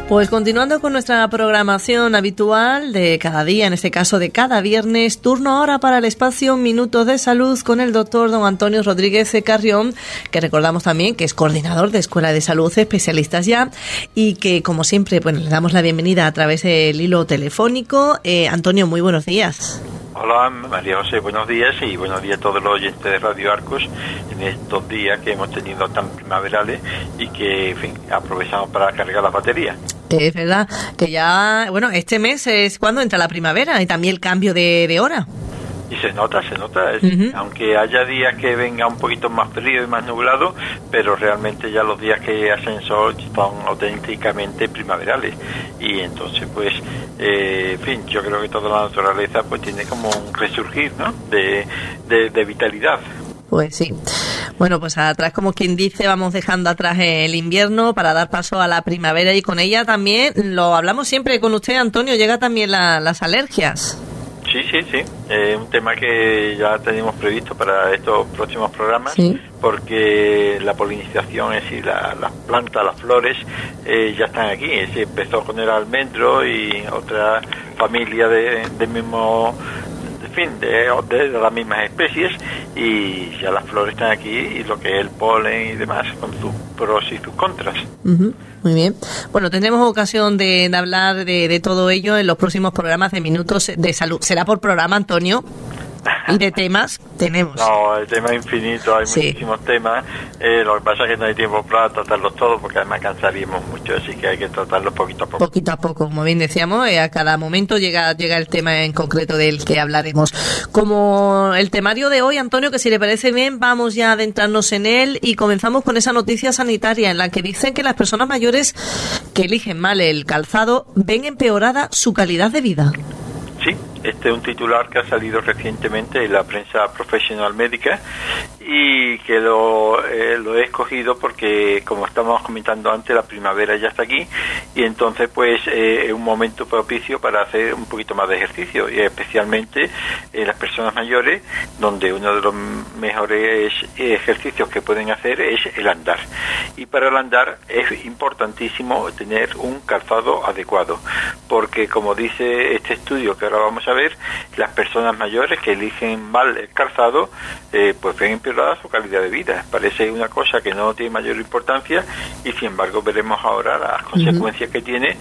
Pues continuando con nuestra programación habitual de cada día, en este caso de cada viernes, turno ahora para el espacio Minutos de Salud con el doctor don Antonio Rodríguez Carrión, que recordamos también que es coordinador de Escuela de Salud Especialistas Ya, y que como siempre, bueno, le damos la bienvenida a través del hilo telefónico. Antonio, muy buenos días. Hola María José, buenos días y buenos días a todos los oyentes de Radio Arcos en estos días que hemos tenido tan primaverales y que, en fin, aprovechamos para cargar las baterías. Es verdad que ya, bueno, este mes es cuando entra la primavera y también el cambio de hora. Y se nota, aunque haya días que venga un poquito más frío y más nublado, pero realmente ya los días que hacen sol son auténticamente primaverales. Y entonces, pues, en fin, yo creo que toda la naturaleza pues tiene como un resurgir, ¿no?, de vitalidad. Pues sí. Bueno, pues atrás, como quien dice, vamos dejando atrás el invierno para dar paso a la primavera, y con ella también, lo hablamos siempre con usted, Antonio, llega también las alergias. Sí. Un tema que ya tenemos previsto para estos próximos programas, sí, porque la polinización, es decir, las plantas, las flores, ya están aquí. Se empezó con el almendro y otra familia del mismo, en fin, de las mismas especies, y ya las flores están aquí, y lo que es el polen y demás, con sus pros y sus contras. Uh-huh. Muy bien. Bueno, tendremos ocasión de hablar de todo ello en los próximos programas de Minutos de Salud. ¿Será por programa, Antonio? ¿Y de temas? Tenemos. No, el tema es infinito, hay muchísimos temas. Lo que pasa es que no hay tiempo para tratarlos todos, porque además cansaríamos mucho, así que hay que tratarlos poquito a poco. Poquito a poco, como bien decíamos, a cada momento llega el tema en concreto del que hablaremos. Como el temario de hoy, Antonio, que si le parece bien, vamos ya a adentrarnos en él y comenzamos con esa noticia sanitaria en la que dicen que las personas mayores que eligen mal el calzado ven empeorada su calidad de vida. Sí, este es un titular que ha salido recientemente en la prensa profesional médica, y que lo he escogido porque, como estábamos comentando antes, la primavera ya está aquí, y entonces pues es un momento propicio para hacer un poquito más de ejercicio, y especialmente las personas mayores, donde uno de los mejores ejercicios que pueden hacer es el andar. Y para el andar es importantísimo tener un calzado adecuado, porque, como dice este estudio que ahora vamos a ver, las personas mayores que eligen mal el calzado pues ven empeorada su calidad de vida. Parece una cosa que no tiene mayor importancia, y sin embargo veremos ahora las consecuencias que tiene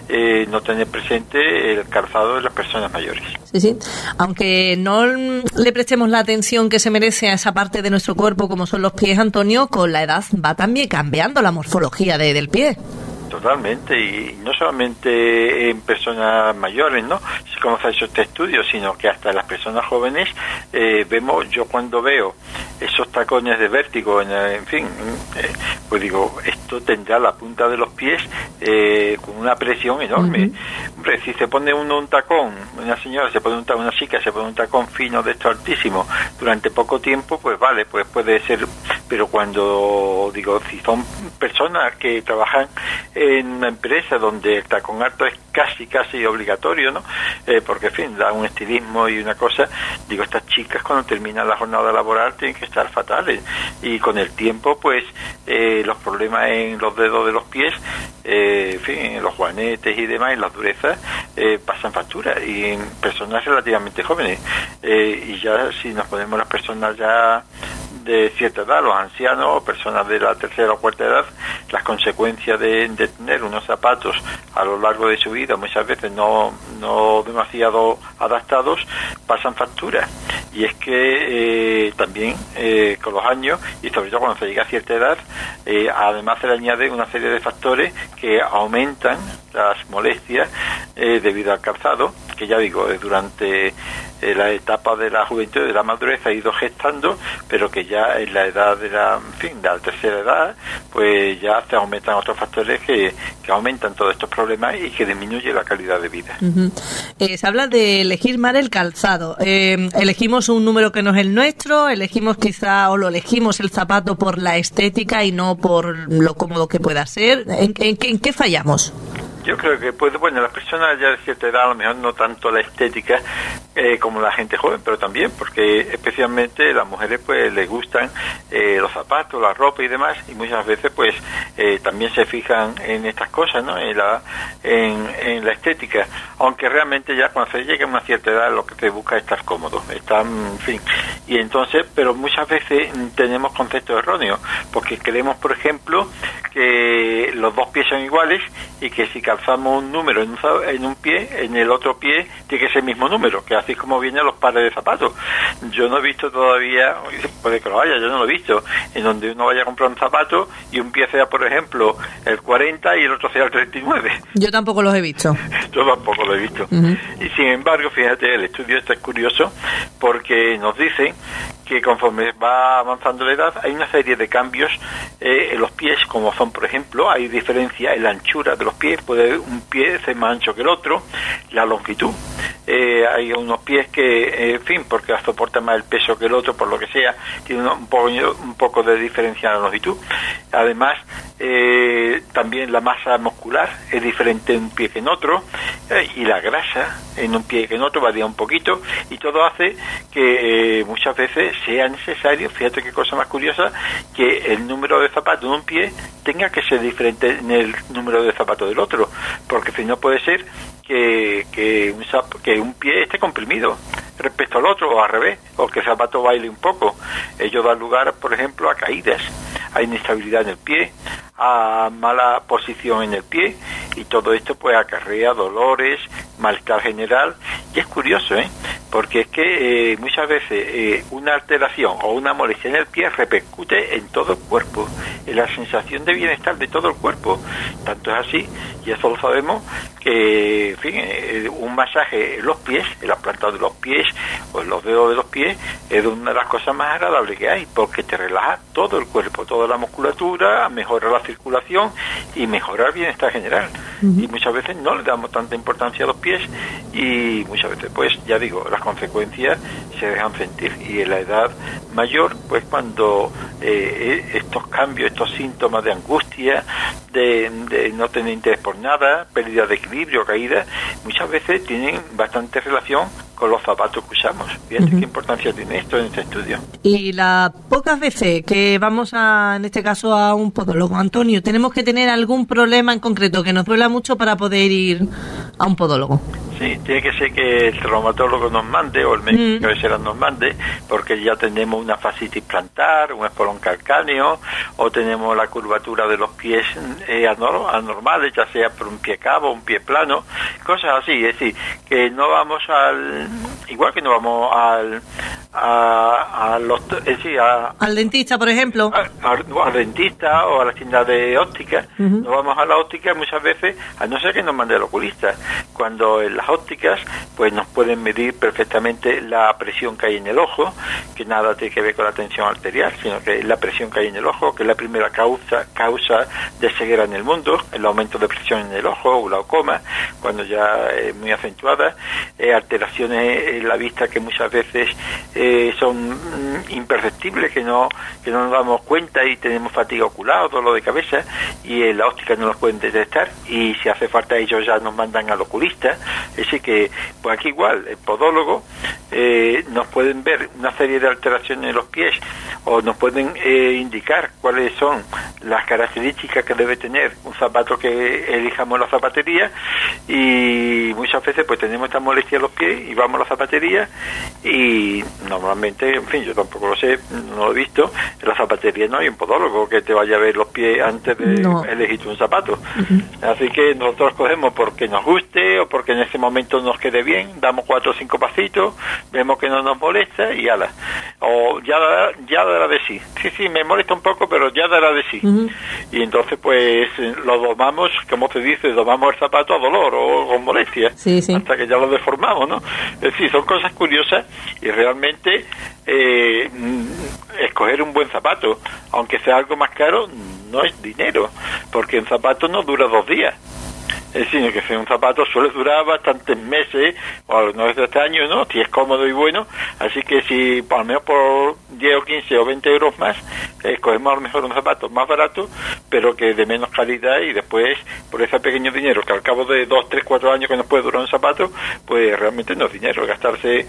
no tener presente el calzado de las personas mayores. Sí. Aunque no le prestemos la atención que se merece a esa parte de nuestro cuerpo como son los pies, Antonio, con la edad va también cambiando la morfología del pie. Totalmente, y no solamente en personas mayores, ¿no?, como se ha hecho este estudio, sino que hasta en las personas jóvenes vemos, yo cuando veo esos tacones de vértigo, en fin, pues digo, esto tendrá la punta de los pies con una presión enorme. Hombre, si se pone uno un tacón, una chica se pone un tacón fino de esto altísimo durante poco tiempo, pues vale, pues puede ser, pero cuando, digo, si son personas que trabajan en una empresa donde el tacón alto es casi obligatorio, ¿no? Porque, en fin, da un estilismo y una cosa. Digo, estas chicas cuando terminan la jornada laboral tienen que estar fatales, y con el tiempo, pues, los problemas en los dedos de los pies, en fin, en los juanetes y demás, en las durezas, pasan factura, y en personas relativamente jóvenes. Y ya si nos ponemos las personas ya de cierta edad, los ancianos o personas de la tercera o cuarta edad, las consecuencias de tener unos zapatos a lo largo de su vida, muchas veces no demasiado adaptados, pasan factura. Y es que también con los años, y sobre todo cuando se llega a cierta edad, además se le añade una serie de factores que aumentan las molestias debido al calzado, que ya digo, durante la etapa de la juventud y de la madurez ha ido gestando, pero que ya en la edad de la tercera edad, pues ya se aumentan otros factores que aumentan todos estos problemas y que disminuye la calidad de vida. Se habla de elegir mal el calzado. Elegimos un número que no es el nuestro, elegimos elegimos el zapato por la estética y no por lo cómodo que pueda ser. ¿En qué fallamos? Yo creo que, pues, bueno, las personas ya de cierta edad, a lo mejor no tanto la estética como la gente joven, pero también porque especialmente las mujeres pues les gustan los zapatos, la ropa y demás, y muchas veces pues también se fijan en estas cosas, ¿no? En la estética, aunque realmente ya cuando se llega a una cierta edad lo que se busca es estar cómodo, en fin, y entonces, pero muchas veces tenemos conceptos erróneos, porque creemos, por ejemplo, que los dos pies son iguales y que si calzamos un número en un pie, en el otro pie tiene que ser el mismo número, que así como vienen los pares de zapatos. Yo no he visto todavía, puede que lo haya, yo no lo he visto, en donde uno vaya a comprar un zapato y un pie sea, por ejemplo, el 40 y el otro sea el 39. Yo tampoco los he visto. Yo tampoco lo he visto. Y sin embargo, fíjate, el estudio este es curioso porque nos dice que conforme va avanzando la edad hay una serie de cambios en los pies, como son, por ejemplo, hay diferencia en la anchura de los pies, puede un pie ser más ancho que el otro, la longitud, hay unos pies que, en fin, porque soportan más el peso que el otro, por lo que sea, tiene un poco de diferencia en la longitud. Además, también la masa muscular es diferente en un pie que en otro, y la grasa en un pie que en otro varía un poquito, y todo hace que muchas veces sea necesario, fíjate qué cosa más curiosa, que el número de zapatos de un pie tenga que ser diferente en el número de zapatos del otro, porque si no puede ser que un pie esté comprimido respecto al otro, o al revés, o que el zapato baile un poco. Ello da lugar, por ejemplo, a caídas, a inestabilidad en el pie, a mala posición en el pie, y todo esto pues acarrea dolores, malestar general. Y es curioso, porque es que muchas veces una alteración o una molestia en el pie repercute en todo el cuerpo, en la sensación de bienestar de todo el cuerpo. Tanto es así, y eso lo sabemos, que, en fin, un masaje en los pies, en la planta de los pies o en los dedos de los pies, es una de las cosas más agradables que hay, porque te relaja todo el cuerpo, toda la musculatura, mejora la circulación y mejora el bienestar general. Y muchas veces no le damos tanta importancia a los pies, y muchas veces, pues, ya digo, las consecuencias se dejan sentir. Y en la edad mayor, pues, cuando estos cambios, estos síntomas de angustia, de no tener interés por nada, pérdida de equilibrio, caída, muchas veces tienen bastante relación con los zapatos que usamos. Fíjate qué importancia tiene esto en este estudio. Y las pocas veces que vamos en este caso a un podólogo, Antonio, tenemos que tener algún problema en concreto que nos duela mucho para poder ir a un podólogo. Sí, tiene que ser que el traumatólogo nos mande, o el médico de cabecera nos mande, porque ya tenemos una fascitis plantar, un espolón calcáneo, o tenemos la curvatura de los pies anormales, ya sea por un pie cabo, un pie plano, cosas así. Es decir, que no vamos igual que no vamos al dentista, por ejemplo, al dentista o a la tienda de óptica. No vamos a la óptica muchas veces, a no ser que nos mande el oculista, cuando en las ópticas pues nos pueden medir perfectamente la presión que hay en el ojo, que nada tiene que ver con la tensión arterial, sino que es la presión que hay en el ojo, que es la primera causa de ceguera en el mundo, el aumento de presión en el ojo, glaucoma, cuando ya es muy acentuada, alteraciones en la vista que muchas veces son imperceptibles, que no nos damos cuenta, y tenemos fatiga ocular o dolor de cabeza, y en la óptica no los pueden detectar, y si hace falta ellos ya nos mandan al oculista. Es decir que, pues aquí igual, el podólogo nos pueden ver una serie de alteraciones en los pies, o nos pueden indicar cuáles son las características que debe tener un zapato que elijamos en la zapatería, y muchas veces pues tenemos esta molestia en los pies y vamos a la zapatería, y normalmente, en fin, yo tampoco lo sé, no lo he visto, en la zapatería no hay un podólogo que te vaya a ver los pies antes de elegir un zapato. Así que nosotros cogemos porque nos guste, o porque en ese momento nos quede bien, damos 4 o 5 pasitos, vemos que no nos molesta y ala. O ya dará de sí. Sí, me molesta un poco, pero ya dará de sí. Y entonces pues lo domamos, como se dice, domamos el zapato a dolor o con molestia, hasta que ya lo deformamos, ¿no? Es decir, son cosas curiosas, y realmente escoger un buen zapato, aunque sea algo más caro, no es dinero, porque un zapato no dura 2 días. sino que un zapato suele durar bastantes meses, o algunos de este año, ¿no? Si es cómodo y bueno, así que si al menos por 10 o 15 o 20 euros más, escogemos a lo mejor un zapato más barato, pero que de menos calidad, y después, por ese pequeño dinero, que al cabo de 2, 3, 4 años que nos puede durar un zapato, pues realmente no es dinero, gastarse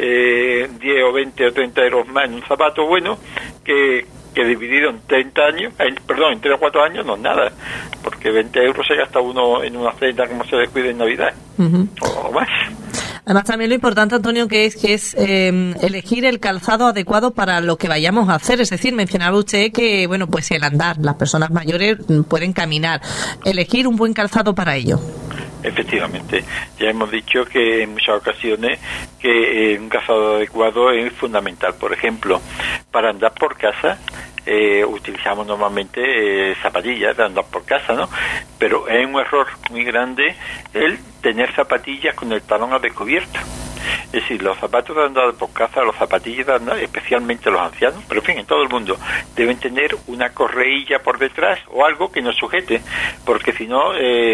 10 o 20 o 30 euros más en un zapato bueno, que dividido en 30 años, en 3 o 4 años no es nada, porque 20 euros se gasta uno en una cena como se descuida en Navidad, o más. Además, también lo importante, Antonio, que es elegir el calzado adecuado para lo que vayamos a hacer. Es decir, mencionaba usted que, bueno, pues el andar, las personas mayores pueden caminar. Elegir un buen calzado para ello. Efectivamente, ya hemos dicho que en muchas ocasiones que un calzado adecuado es fundamental. Por ejemplo, para andar por casa, utilizamos normalmente zapatillas de andar por casa, ¿no? Pero es un error muy grande el tener zapatillas con el talón a descubierto. Es decir, los zapatos de andar por casa, los zapatillas de andar, especialmente los ancianos, pero en fin, en todo el mundo, deben tener una correilla por detrás o algo que nos sujete, porque si no,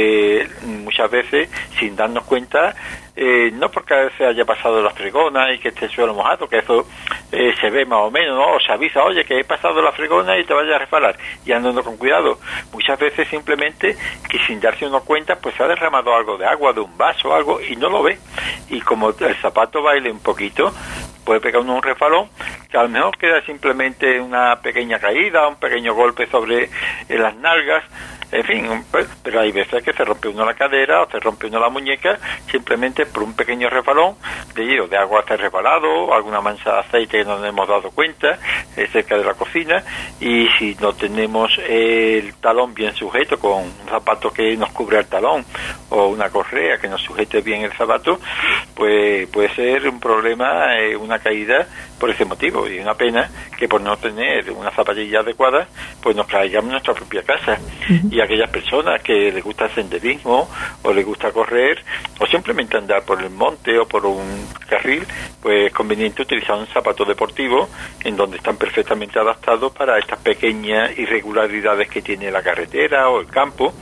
muchas veces, sin darnos cuenta, no porque a veces haya pasado la fregona y que esté el suelo mojado, que eso se ve más o menos, ¿no? O se avisa, oye, que he pasado la fregona y te vayas a resbalar, y andando con cuidado. Muchas veces simplemente que sin darse uno cuenta, pues se ha derramado algo de agua, de un vaso o algo, y no lo ve. Y como el zapato baile un poquito, puede pegar uno un resbalón, que a lo mejor queda simplemente una pequeña caída, un pequeño golpe sobre las nalgas, en fin, pero hay veces que se rompe uno la cadera o se rompe uno la muñeca simplemente por un pequeño resbalón de agua hacia resbalado, alguna mancha de aceite que no nos hemos dado cuenta cerca de la cocina, y si no tenemos el talón bien sujeto con un zapato que nos cubra el talón o una correa que nos sujete bien el zapato, pues puede ser un problema, una caída por ese motivo, y una pena que por no tener una zapatilla adecuada pues nos caigamos en nuestra propia casa. Y aquellas personas que les gusta el senderismo o les gusta correr o simplemente andar por el monte o por un carril, pues es conveniente utilizar un zapato deportivo en donde están perfectamente adaptados para estas pequeñas irregularidades que tiene la carretera o el campo.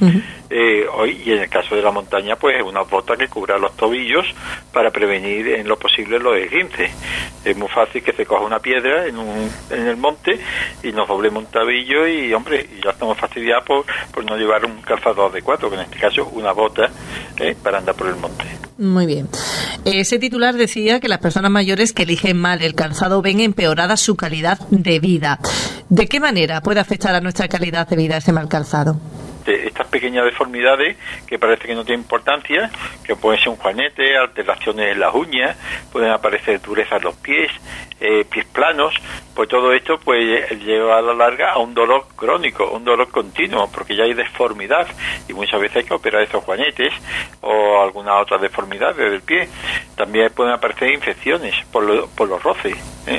Y en el caso de la montaña, pues una bota que cubra los tobillos para prevenir en lo posible los esguinces. Es muy fácil que se coja una piedra en el monte y nos doblemos un tobillo y, hombre, ya estamos fastidiados por no llevar un calzado adecuado, que en este caso una bota para andar por el monte. Muy bien. Ese titular decía que las personas mayores que eligen mal el calzado ven empeorada su calidad de vida. ¿De qué manera puede afectar a nuestra calidad de vida ese mal calzado? Estas pequeñas deformidades que parece que no tienen importancia, que pueden ser un juanete, alteraciones en las uñas, pueden aparecer dureza en los pies, pies planos, pues todo esto pues lleva a la larga a un dolor crónico, un dolor continuo, porque ya hay deformidad y muchas veces hay que operar esos juanetes o alguna otra deformidad del pie. También pueden aparecer infecciones por los roces.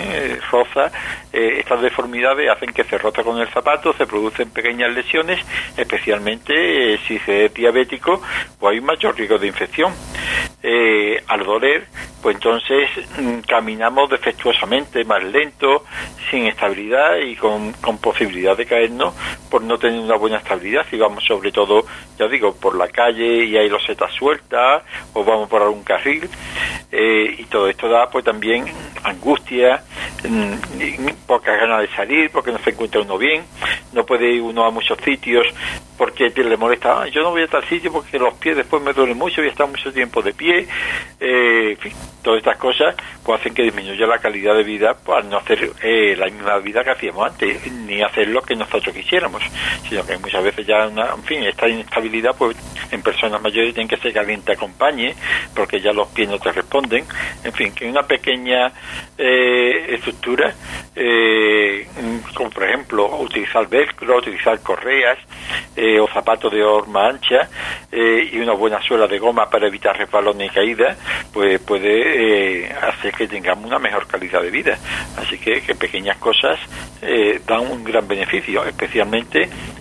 Estas deformidades hacen que se roza con el zapato, se producen pequeñas lesiones, especialmente si se es diabético, pues hay un mayor riesgo de infección. Al doler, pues entonces caminamos defectuosamente, más lento, sin estabilidad y con posibilidad de caernos por no tener una buena estabilidad. Si vamos sobre todo, ya digo, por la calle y hay losetas sueltas, o vamos por algún carril, y todo esto da pues también angustia, pocas ganas de salir porque no se encuentra uno bien, no puede ir uno a muchos sitios porque le molesta, yo no voy a tal sitio porque los pies después me duelen mucho y estar mucho tiempo de pie, en fin, todas estas cosas pues hacen que disminuya la calidad de vida, pues, al no hacer la misma vida que hacíamos antes, ni hacer lo que nosotros quisiéramos, sino que muchas veces ya esta inestabilidad pues en personas mayores tienen que ser que alguien te acompañe porque ya los pies no te responden, en fin, que una pequeña estructura, como por ejemplo utilizar velcro, utilizar correas o zapatos de horma ancha y una buena suela de goma para evitar resbalones y caídas, pues puede hacer que tengamos una mejor calidad de vida. Así que pequeñas cosas dan un gran beneficio, especialmente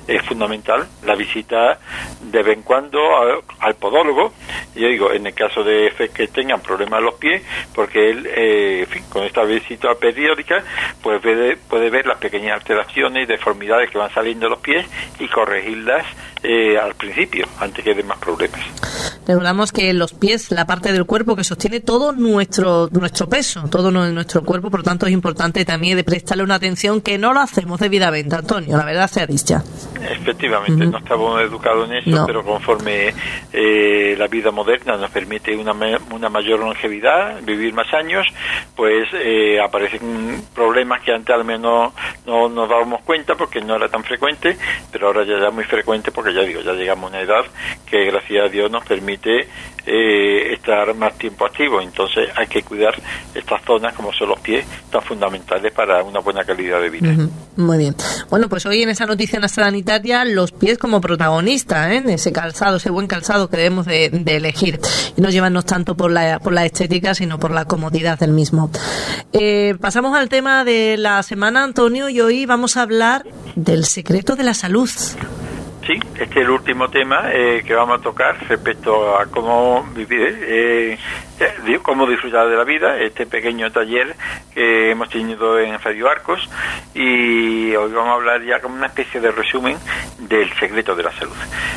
es fundamental la visita de vez en cuando al podólogo. Yo digo, en el caso de que tengan problemas en los pies, porque él, en fin, con esta visita periódica, pues puede ver las pequeñas alteraciones y deformidades que van saliendo de los pies y corregirlas al principio, antes que den más problemas. Recordamos que los pies, la parte del cuerpo que sostiene todo nuestro peso, todo nuestro cuerpo, por lo tanto es importante también de prestarle una atención que no lo hacemos debidamente, Antonio, la verdad sea dicha. Efectivamente, no estamos educados en eso, pero conforme la vida moderna nos permite una mayor longevidad, vivir más años, pues aparecen problemas que antes al menos no nos dábamos cuenta porque no era tan frecuente, pero ahora ya es muy frecuente porque ya llegamos a una edad que gracias a Dios nos permite estar más tiempo activos. Entonces hay que cuidar estas zonas como son los pies, tan fundamentales para una buena calidad de vida. Muy bien. Bueno, pues hoy en esa noticia sanitaria, los pies como protagonistas, en ese calzado, ese buen calzado que debemos de elegir y no llevarnos tanto por la estética, sino por la comodidad del mismo. Pasamos al tema de la semana, Antonio, y hoy vamos a hablar del secreto de la salud. Sí, este es el último tema que vamos a tocar respecto a cómo vivir, cómo disfrutar de la vida, este pequeño taller que hemos tenido en Radio Arcos, y hoy vamos a hablar ya como una especie de resumen del secreto de la salud.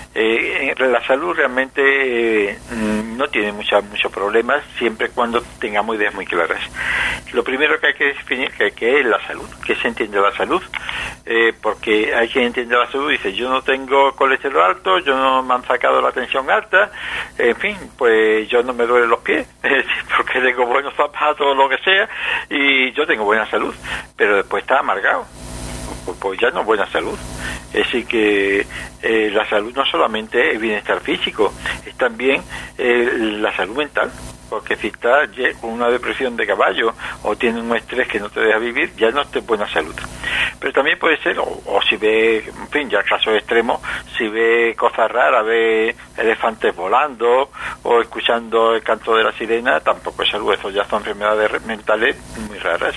La salud realmente no tiene muchos problemas siempre cuando tengamos ideas muy claras. Lo primero que hay que definir que es la salud, qué se entiende la salud, porque hay quien entiende la salud y dice, yo no tengo colesterol alto, yo no me han sacado la tensión alta, en fin, pues yo no me duelen los pies, porque tengo buenos zapatos o lo que sea, y yo tengo buena salud, pero después está amargado, pues ya no es buena salud. Es decir que la salud no solamente es bienestar físico, es también la salud mental. Porque si estás con una depresión de caballo o tienes un estrés que no te deja vivir, ya no estás en buena salud. Pero también puede ser, o si ves, en fin, ya casos extremos, si ves cosas raras, ves elefantes volando o escuchando el canto de la sirena, tampoco es salud. Eso ya son enfermedades mentales muy raras,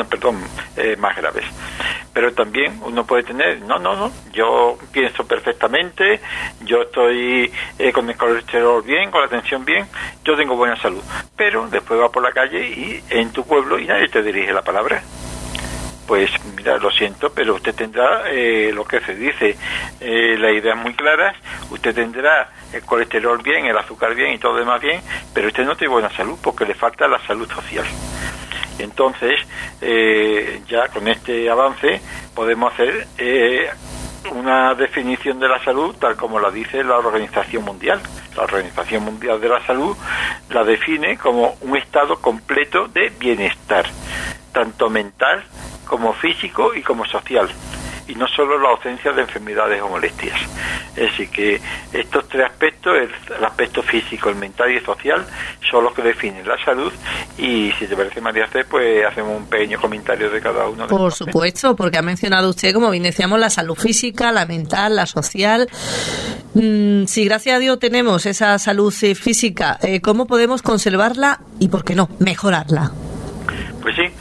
más graves. Pero también uno puede tener, no, yo pienso perfectamente, yo estoy con el colesterol bien, con la tensión bien, yo tengo buena salud. Pero después vas por la calle y en tu pueblo y nadie te dirige la palabra. Pues mira, lo siento, pero usted tendrá lo que se dice, las ideas muy claras, usted tendrá el colesterol bien, el azúcar bien y todo lo demás bien, pero usted no tiene buena salud porque le falta la salud social. Entonces, ya con este avance podemos hacer una definición de la salud tal como la dice la Organización Mundial. La Organización Mundial de la Salud la define como un estado completo de bienestar, tanto mental como físico y como social, y no solo la ausencia de enfermedades o molestias. Es decir, que estos tres aspectos, el aspecto físico, el mental y el social, son los que definen la salud, y si te parece, María C, pues hacemos un pequeño comentario de cada uno. Por supuesto, porque ha mencionado usted, como bien decíamos, la salud física, la mental, la social. Si gracias a Dios tenemos esa salud física, ¿cómo podemos conservarla y, por qué no, mejorarla? Pues sí,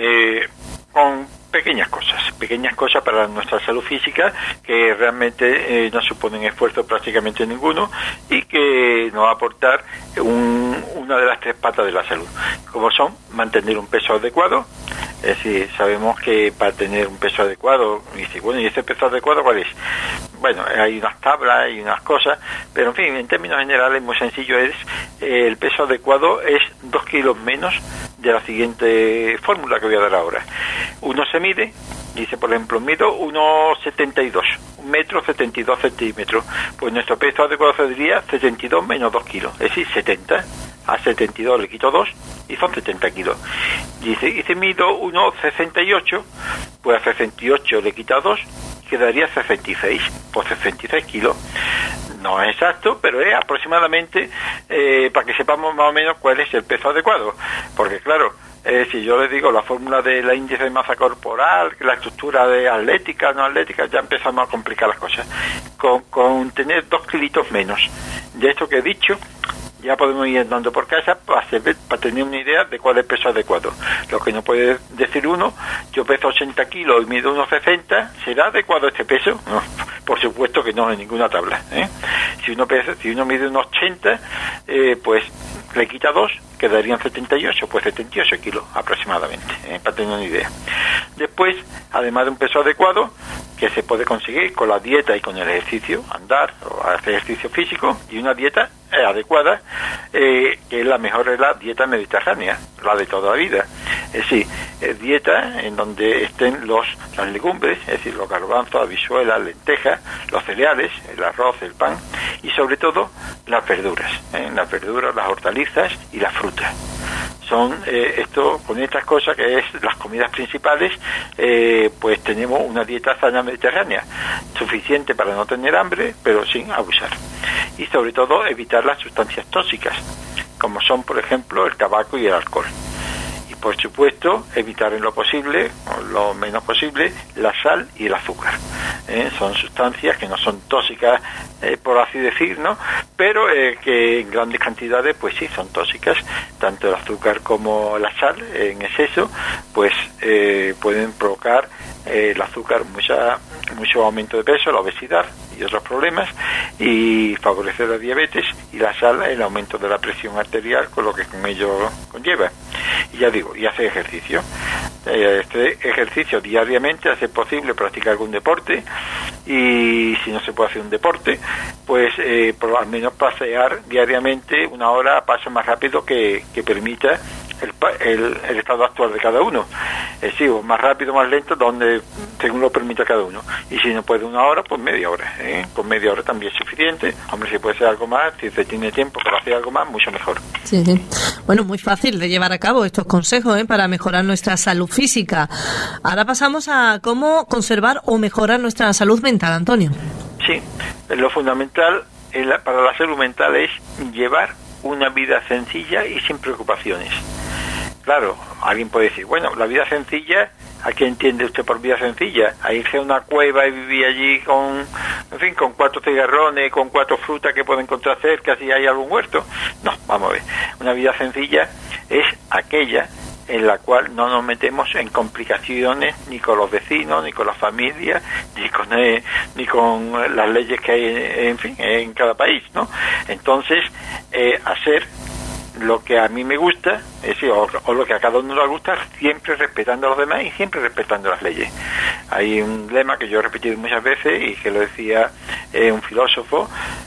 con pequeñas cosas para nuestra salud física que realmente no suponen esfuerzo prácticamente ninguno y que nos va a aportar una de las tres patas de la salud, como son mantener un peso adecuado. Es decir, sabemos que para tener un peso adecuado, ¿y ese peso adecuado cuál es? Bueno, hay unas tablas y unas cosas, pero en fin, en términos generales, muy sencillo, el peso adecuado es 2 kilos menos de la siguiente fórmula que voy a dar ahora. Uno se mide, dice, por ejemplo, mido 1,72, 1,72 centímetros, pues nuestro peso adecuado sería 72 menos 2 kilos, es decir, 70. A 72 le quito 2 y son 70 kilos. Dice, y si mido 1,68, pues a 68 le quita 2, quedaría 66, pues 66 kilos. No es exacto, pero es aproximadamente para que sepamos más o menos cuál es el peso adecuado. Porque claro, si yo les digo la fórmula de la índice de masa corporal, la estructura de atlética, no atlética, ya empezamos a complicar las cosas. Con tener 2 kilitos menos de esto que he dicho, ya podemos ir andando por casa para tener una idea de cuál es el peso adecuado. Lo que no puede decir uno, yo peso 80 kilos y mido 1,60, ¿será adecuado este peso? No, Por supuesto que no en ninguna tabla, ¿eh? Si uno mide unos 80, pues le quita 2, quedarían 78, pues 78 kilos aproximadamente, para tener una idea. Después, además de un peso adecuado, que se puede conseguir con la dieta y con el ejercicio, andar o hacer ejercicio físico, y una dieta adecuada, que es la mejor, es la dieta mediterránea, la de toda la vida. Es decir, dieta en donde estén las legumbres, es decir, los garbanzos, habichuelas, lentejas, los cereales, el arroz, el pan, y sobre todo las verduras, las hortalizas y las frutas. Son con estas cosas, que es las comidas principales, pues tenemos una dieta sana mediterránea, suficiente para no tener hambre, pero sin abusar. Y sobre todo evitar las sustancias tóxicas, como son, por ejemplo, el tabaco y el alcohol. Y por supuesto, evitar en lo posible, o lo menos posible, la sal y el azúcar. Son sustancias que no son tóxicas, por así decir, ¿no? Pero que en grandes cantidades, pues sí, son tóxicas. Tanto el azúcar como la sal, en exceso, pues pueden provocar el azúcar mucho aumento de peso, la obesidad y otros problemas, y favorecer la diabetes, y la sal el aumento de la presión arterial, con lo que con ello conlleva. Y ya digo, y hacer ejercicio. Este ejercicio diariamente, hacer posible practicar algún deporte, y si no se puede hacer un deporte, pues por al menos pasear diariamente 1 hora a paso más rápido que permita el estado actual de cada uno. Es decir, más rápido, más lento, donde según lo permita cada uno. Y si no puede 1 hora, pues media hora. Con media hora también es suficiente. Hombre, si puede ser algo más, si se tiene tiempo para hacer algo más, mucho mejor. Sí, sí. Bueno, muy fácil de llevar a cabo estos consejos para mejorar nuestra salud física. Ahora pasamos a cómo conservar o mejorar nuestra salud mental, Antonio. Sí, lo fundamental para la salud mental es llevar una vida sencilla y sin preocupaciones. Claro, alguien puede decir, bueno, la vida sencilla, ¿a qué entiende usted por vida sencilla? ¿A irse a una cueva y vivir allí con 4 cigarrones, con 4 frutas que puede encontrar cerca si hay algún huerto? No, vamos a ver. Una vida sencilla es aquella en la cual no nos metemos en complicaciones ni con los vecinos, ni con la familia, ni con las leyes que hay, en cada país, ¿no? Entonces, hacer lo que a mí me gusta, es decir, o lo que a cada uno le gusta, siempre respetando a los demás y siempre respetando las leyes. Hay un lema que yo he repetido muchas veces y que lo decía un filósofo,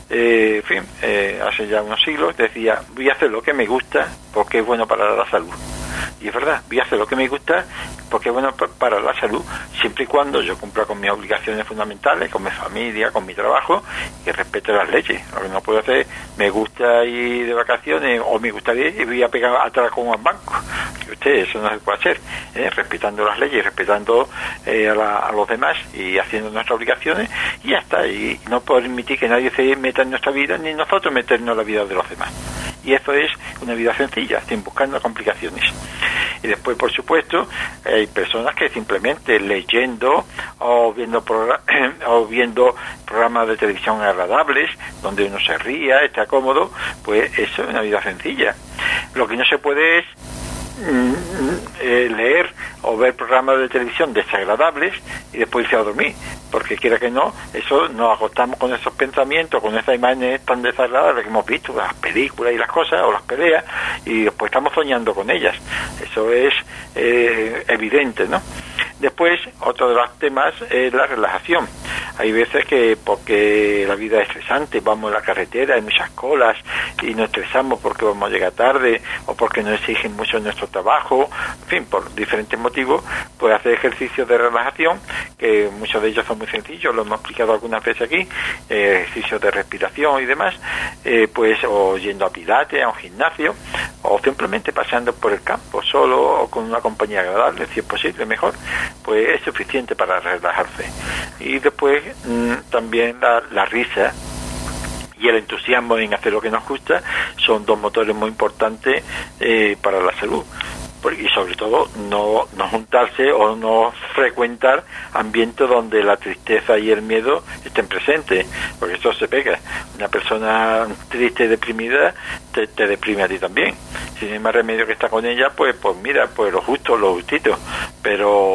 hace ya unos siglos, decía, voy a hacer lo que me gusta porque es bueno para la salud. Y es verdad, voy a hacer lo que me gusta porque es bueno para la salud, siempre y cuando yo cumpla con mis obligaciones fundamentales, con mi familia, con mi trabajo, y respete las leyes. Lo que no puedo hacer, me gusta ir de vacaciones o me gustaría ir y voy a pegar atrás con un banco. Eso no se puede hacer, respetando las leyes, respetando a los demás y haciendo nuestras obligaciones, y ya está. Y no permitir que nadie se meta en nuestra vida, ni nosotros meternos en la vida de los demás. Y eso es una vida sencilla, sin buscando complicaciones. Y después, por supuesto, hay personas que simplemente leyendo o viendo programas de televisión agradables, donde uno se ría, está cómodo, pues eso es una vida sencilla. Lo que no se puede es leer o ver programas de televisión desagradables y después irse a dormir, porque quiera que no, eso nos agotamos con esos pensamientos, con esas imágenes tan desagradables que hemos visto, las películas y las cosas, o las peleas, y después estamos soñando con ellas. Eso es evidente, ¿no? Después, otro de los temas es la relajación. Hay veces que, porque la vida es estresante, vamos en la carretera, hay muchas colas y nos estresamos porque vamos a llegar tarde o porque nos exigen mucho nuestro trabajo, en fin, por diferentes motivos, pues hacer ejercicios de relajación, que muchos de ellos son muy sencillos, lo hemos explicado algunas veces aquí, ejercicios de respiración y demás, pues o yendo a pilates, a un gimnasio, o simplemente paseando por el campo, solo o con una compañía agradable, si es posible, mejor, pues es suficiente para relajarse. Y después también la risa y el entusiasmo en hacer lo que nos gusta son 2 motores muy importantes para la salud. Y sobre todo no juntarse o no frecuentar ambientes donde la tristeza y el miedo estén presentes, porque esto se pega. Una persona triste y deprimida te deprime a ti también. Si no hay más remedio que estar con ella, pues mira, pues lo justo, lo justito, pero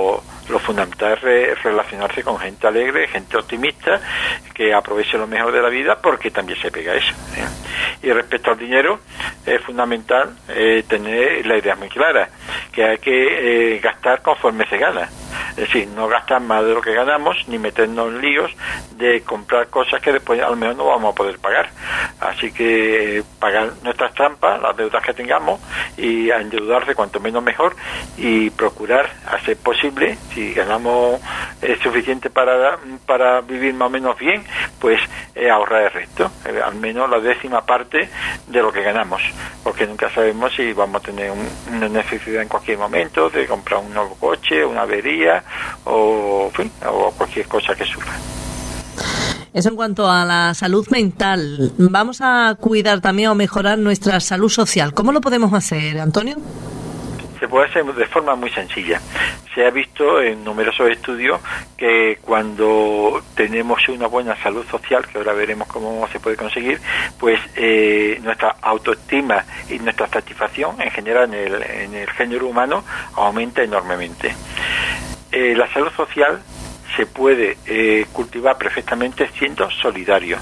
lo fundamental es relacionarse con gente alegre, gente optimista, que aproveche lo mejor de la vida, porque también se pega eso, ¿eh? Y respecto al dinero, es fundamental tener la idea muy clara, que hay que gastar conforme se gana. Es decir, no gastar más de lo que ganamos, ni meternos en líos de comprar cosas que después a lo mejor no vamos a poder pagar. Así que pagar nuestras trampas, las deudas que tengamos, y a endeudarse cuanto menos mejor, y procurar hacer posible, si ganamos suficiente para vivir más o menos bien, pues ahorrar el resto, al menos la 10ª parte de lo que ganamos, porque nunca sabemos si vamos a tener una necesidad en cualquier momento de comprar un nuevo coche, una avería o, en fin, o cualquier cosa que surja. Eso en cuanto a la salud mental. Vamos a cuidar también o mejorar nuestra salud social. ¿Cómo lo podemos hacer, Antonio? Se puede hacer de forma muy sencilla. Se ha visto en numerosos estudios que cuando tenemos una buena salud social, que ahora veremos cómo se puede conseguir, pues nuestra autoestima y nuestra satisfacción en general en el género humano aumenta enormemente. La salud social se puede cultivar perfectamente siendo solidario.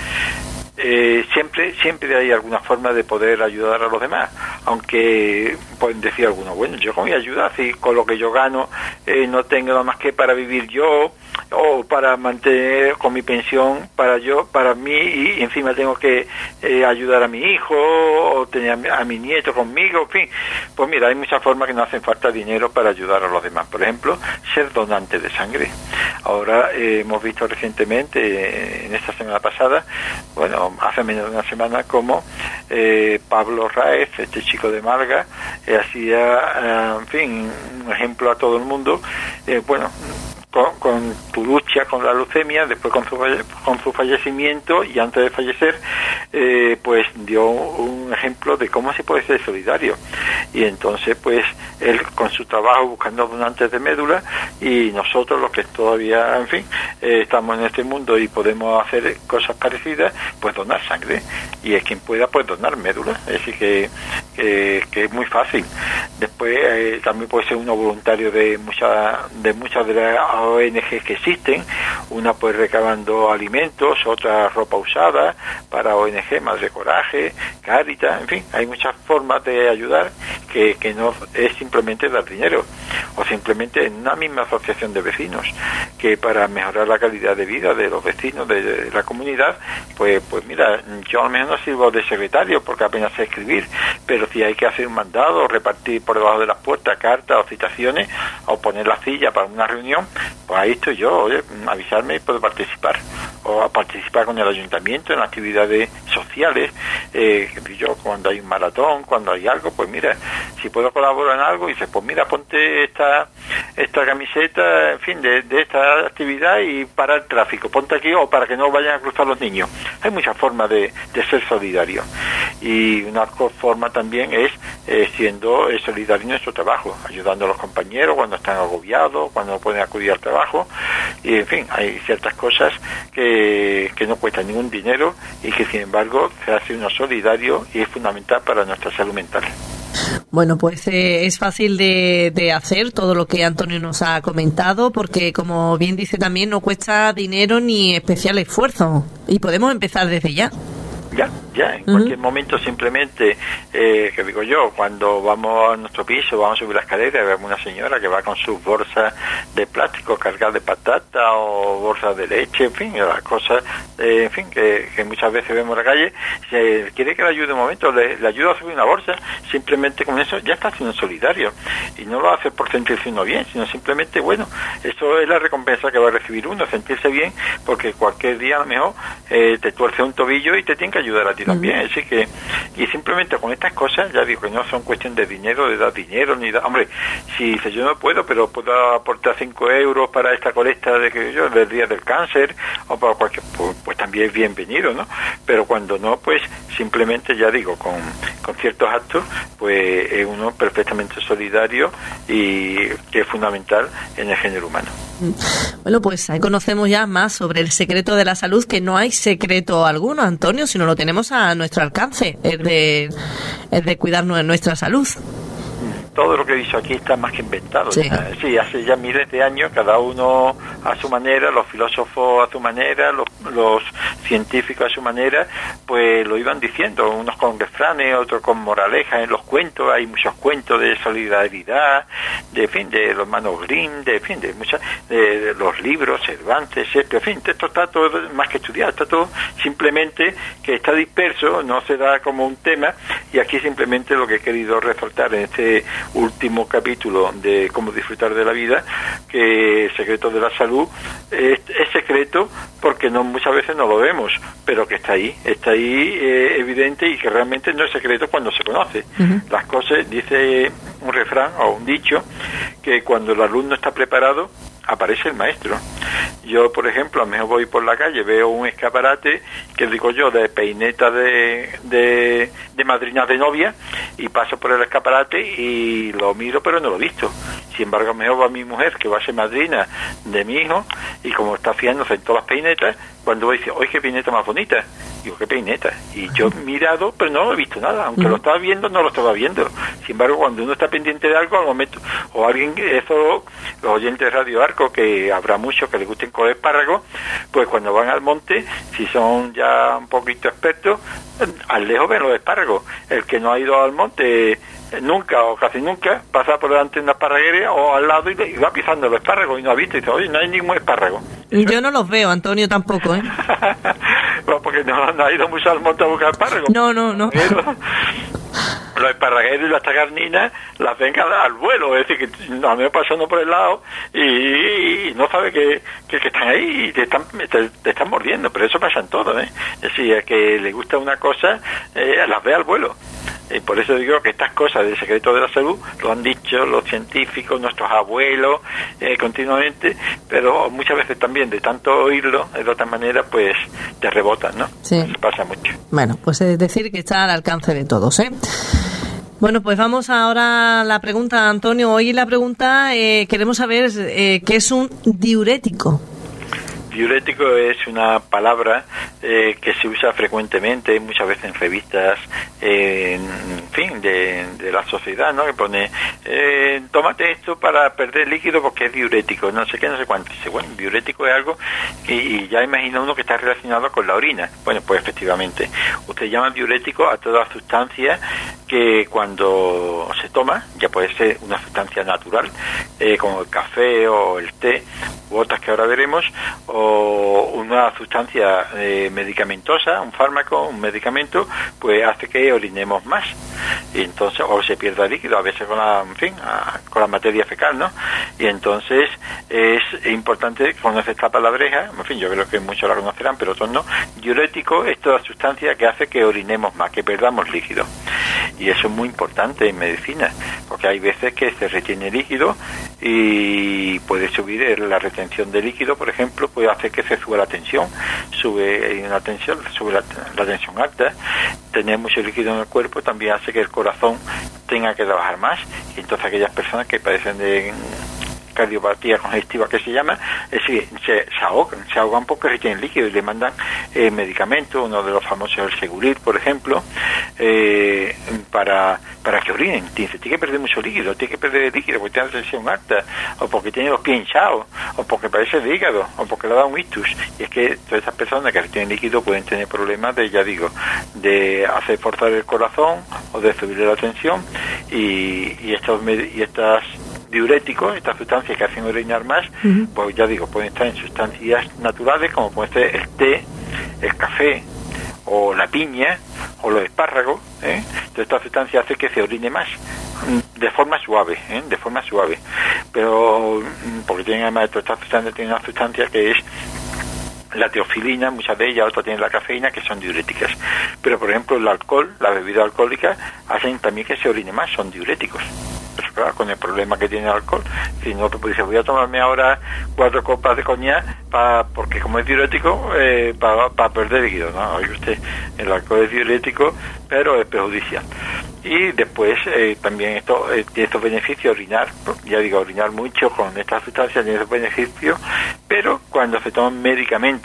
Siempre hay alguna forma de poder ayudar a los demás, aunque pueden decir algunos, bueno, yo con mi ayuda, si con lo que yo gano no tengo nada más que para vivir yo, o para mantener con mi pensión para mí, y encima tengo que ayudar a mi hijo o tener a mi nieto conmigo, en fin. Pues mira, hay muchas formas que no hacen falta dinero para ayudar a los demás. Por ejemplo, ser donante de sangre. Ahora hemos visto recientemente, en esta semana pasada, bueno, hace menos de una semana, como Pablo Raez, este chico de Málaga, hacía, en fin, un ejemplo a todo el mundo, con tu lucha con la leucemia, después con su fallecimiento, y antes de fallecer, pues dio un ejemplo de cómo se puede ser solidario. Y entonces, pues, él con su trabajo buscando donantes de médula, y nosotros los que todavía, en fin, estamos en este mundo y podemos hacer cosas parecidas, pues donar sangre. Y es quien pueda, pues, donar médula. Es decir, que es muy fácil. Después también puede ser uno voluntario de muchas de las ONG que existen, una pues recabando alimentos, otra ropa usada para ONG, Madre Coraje, Cáritas, en fin, hay muchas formas de ayudar que no es simplemente dar dinero, o simplemente en una misma asociación de vecinos, que para mejorar la calidad de vida de los vecinos de la comunidad, pues mira, yo al menos no sirvo de secretario porque apenas sé escribir, pero si hay que hacer un mandado, repartir por debajo de las puertas cartas o citaciones, o poner la silla para una reunión, pues ahí estoy yo, avisarme y puedo participar, o a participar con el ayuntamiento en actividades sociales, yo cuando hay un maratón, cuando hay algo, pues mira, si puedo colaborar en algo, y dices, pues mira, ponte esta camiseta, en fin, de esta actividad, y para el tráfico, ponte aquí, o para que no vayan a cruzar los niños. Hay muchas formas de ser solidario, y una forma también es siendo solidario en nuestro trabajo, ayudando a los compañeros cuando están agobiados, cuando no pueden acudir al trabajo, y en fin, hay ciertas cosas que no cuestan ningún dinero, y que sin embargo se hace uno solidario, y es fundamental para nuestra salud mental. Bueno, pues es fácil de hacer todo lo que Antonio nos ha comentado, porque como bien dice también, no cuesta dinero ni especial esfuerzo, y podemos empezar desde ya. Ya, en cualquier momento, simplemente, que digo yo, cuando vamos a nuestro piso, vamos a subir la escalera, vemos una señora que va con sus bolsas de plástico cargadas de patata o bolsas de leche, en fin, las cosas, en fin, que muchas veces vemos en la calle. Si quiere que le ayude un momento, le ayuda a subir una bolsa, simplemente con eso ya está siendo solidario, y no lo hace por sentirse uno bien, sino simplemente, bueno, eso es la recompensa que va a recibir uno, sentirse bien, porque cualquier día a lo mejor te tuerce un tobillo y te tiene que ayudar a ti también. Así que, y simplemente con estas cosas, ya digo que no son cuestión de dinero, de dar dinero, ni dar, hombre, si yo no puedo, pero puedo aportar 5 euros para esta colecta del Día del Cáncer, o para cualquier, pues también es bienvenido, ¿no? Pero cuando no, pues simplemente, ya digo, con ciertos actos, pues es uno perfectamente solidario, y que es fundamental en el género humano. Bueno, pues ahí conocemos ya más sobre el secreto de la salud, que no hay secreto alguno, Antonio, sino lo tenemos a nuestro alcance, es de cuidar nuestra salud. todo lo que he dicho aquí está más que inventado. Sí. Sí, hace ya miles de años, cada uno a su manera, los filósofos a su manera, los científicos a su manera, pues lo iban diciendo, unos con refranes, otros con moralejas en los cuentos. Hay muchos cuentos de solidaridad, de los hermanos Grimm, de los libros, Cervantes, Shakespeare, en fin, esto está todo más que estudiado, está todo simplemente que está disperso, no se da como un tema, y aquí simplemente lo que he querido resaltar en este último capítulo de cómo disfrutar de la vida, que el secreto de la salud es secreto porque muchas veces no lo vemos, pero que está ahí evidente, y que realmente no es secreto cuando se conoce. Uh-huh. Las cosas, dice un refrán o un dicho, que cuando el alumno está preparado, aparece el maestro. Yo, por ejemplo, a lo mejor voy por la calle, veo un escaparate, que digo yo, de peineta de madrina de novia, y paso por el escaparate y lo miro, pero no lo he visto. Sin embargo, a lo mejor va mi mujer, que va a ser madrina de mi hijo, y como está fijándose en todas las peinetas, cuando voy, dice, ¡oye, qué peineta más bonita! Digo, ¿qué peineta? Y yo he mirado, pero no lo he visto nada, aunque lo estaba viendo, no lo estaba viendo. Sin embargo, cuando uno está pendiente de algo, al momento, o alguien, eso, los oyentes de Radio Arco, que habrá muchos que les gusten coger espárragos, pues cuando van al monte, si son ya un poquito expertos, al lejos ven los espárragos. El que no ha ido al monte nunca o casi nunca, pasa por delante de una esparraguera o al lado y va pisando los espárragos y no ha visto, y dice, oye, no hay ningún espárrago. Yo no los veo, Antonio, tampoco, ¿eh? Bueno, porque no ha ido mucho al monte a buscar espárragos. No. Los esparragueros y las tagarninas las ven al vuelo, es decir, que a mí me pasando por el lado y no sabe que están ahí y te están mordiendo, pero eso pasa en todo, ¿eh? Es decir, a que le gusta una cosa, las ve al vuelo. Y por eso digo que estas cosas del secreto de la salud lo han dicho los científicos, nuestros abuelos, continuamente, pero muchas veces también de tanto oírlo de otra manera, pues te rebotan, ¿no? Sí. Eso pasa mucho. Bueno, pues es decir que está al alcance de todos, ¿eh? Bueno, pues vamos ahora a la pregunta, Antonio. Hoy la pregunta, queremos saber qué es un diurético. Diurético es una palabra que se usa frecuentemente, muchas veces en revistas, en fin, de la sociedad, ¿no? Que pone, tómate esto para perder líquido porque es diurético, no sé qué, no sé cuánto. Dice, bueno, diurético es algo y ya imagina uno que está relacionado con la orina. Bueno, pues efectivamente, usted llama diurético a toda sustancia que cuando se toma, ya puede ser una sustancia natural, como el café o el té, u otras que ahora veremos, o una sustancia medicamentosa, un fármaco, un medicamento, pues hace que orinemos más, y entonces, o se pierda líquido, a veces con la materia fecal, ¿no? Y entonces es importante conocer esta palabreja, en fin, yo creo que muchos la conocerán, pero otros no. Diurético es toda sustancia que hace que orinemos más, que perdamos líquido. Y eso es muy importante en medicina, porque hay veces que se retiene líquido y puede subir la retención de líquido, por ejemplo, puede hacer que se suba la tensión, sube la tensión alta. Tener mucho líquido en el cuerpo también hace que el corazón tenga que trabajar más, y entonces aquellas personas que padecen de cardiopatía congestiva, que se llama, es decir, se ahogan porque retienen líquido y le mandan medicamentos, uno de los famosos es el Segurit, por ejemplo, para que orinen. Dice, tiene que perder mucho líquido, tiene que perder líquido porque tiene la tensión alta, o porque tiene los pies hinchados, o porque padece de hígado, o porque le da un ictus. Y es que todas estas personas que retienen líquido pueden tener problemas de hacer forzar el corazón o de subir la tensión, y estas diuréticos, estas sustancias que hacen orinar más, pues ya digo, pueden estar en sustancias naturales, como puede ser el té, el café, o la piña, o los espárragos, ¿eh? Entonces esta sustancia hace que se orine más, de forma suave, pero porque tienen, además, todas estas sustancias tienen una sustancia que es la teofilina, muchas de ellas, otras tienen la cafeína, que son diuréticas. Pero, por ejemplo, el alcohol, la bebida alcohólica, hacen también que se orine más, son diuréticos. Pues claro, con el problema que tiene el alcohol, si no, pues dice, voy a tomarme ahora 4 copas de coñac porque como es diurético, para perder líquido, ¿no? Oye usted, el alcohol es diurético, pero es perjudicial. Y después también tiene estos beneficios, orinar mucho con estas sustancias tiene estos beneficios, pero cuando se toman medicamentos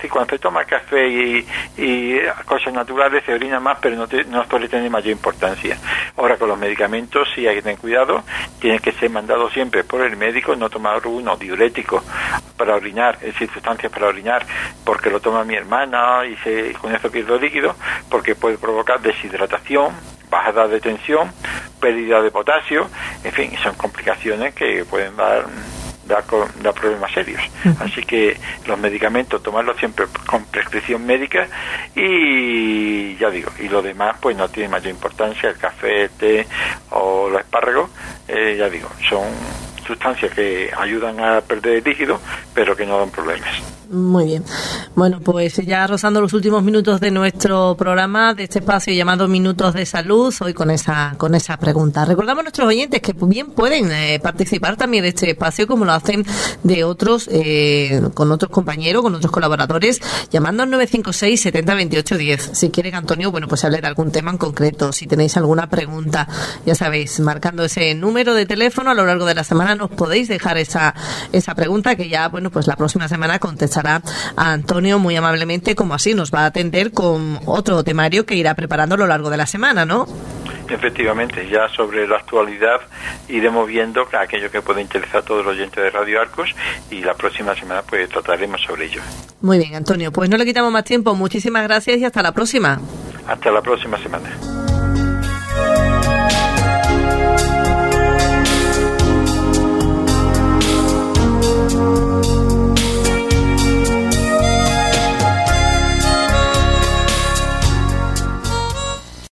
decir, cuando se toma café y cosas naturales se orina más, pero no suele tener mayor importancia. Ahora, con los medicamentos sí hay que tener cuidado, tiene que ser mandado siempre por el médico, no tomar uno diurético para orinar, es decir, sustancias para orinar, porque lo toma mi hermana y con eso pierdo líquido, porque puede provocar deshidratación, bajada de tensión, pérdida de potasio, en fin, son complicaciones que pueden dar problemas serios. Así que los medicamentos, tomarlos siempre con prescripción médica, y ya digo, y lo demás pues no tiene mayor importancia, el café, el té o los espárragos, ya digo, son sustancias que ayudan a perder el líquido, pero que no dan problemas. Muy bien. Bueno, pues ya rozando los últimos minutos de nuestro programa, de este espacio llamado Minutos de Salud, hoy con esa pregunta. Recordamos a nuestros oyentes que bien pueden participar también de este espacio, como lo hacen de otros, con otros compañeros, con otros colaboradores, llamando al 956 70 28 10. Si quieren, Antonio, bueno, pues hable de algún tema en concreto, si tenéis alguna pregunta, ya sabéis, marcando ese número de teléfono a lo largo de la semana nos podéis dejar esa pregunta, que ya, bueno, pues la próxima semana contestará a Antonio muy amablemente, como así nos va a atender con otro temario que irá preparando a lo largo de la semana, ¿no? Efectivamente, ya sobre la actualidad iremos viendo aquello que puede interesar a todos los oyentes de Radio Arcos, y la próxima semana pues trataremos sobre ello. Muy bien, Antonio, pues no le quitamos más tiempo. Muchísimas gracias y hasta la próxima. Hasta la próxima semana.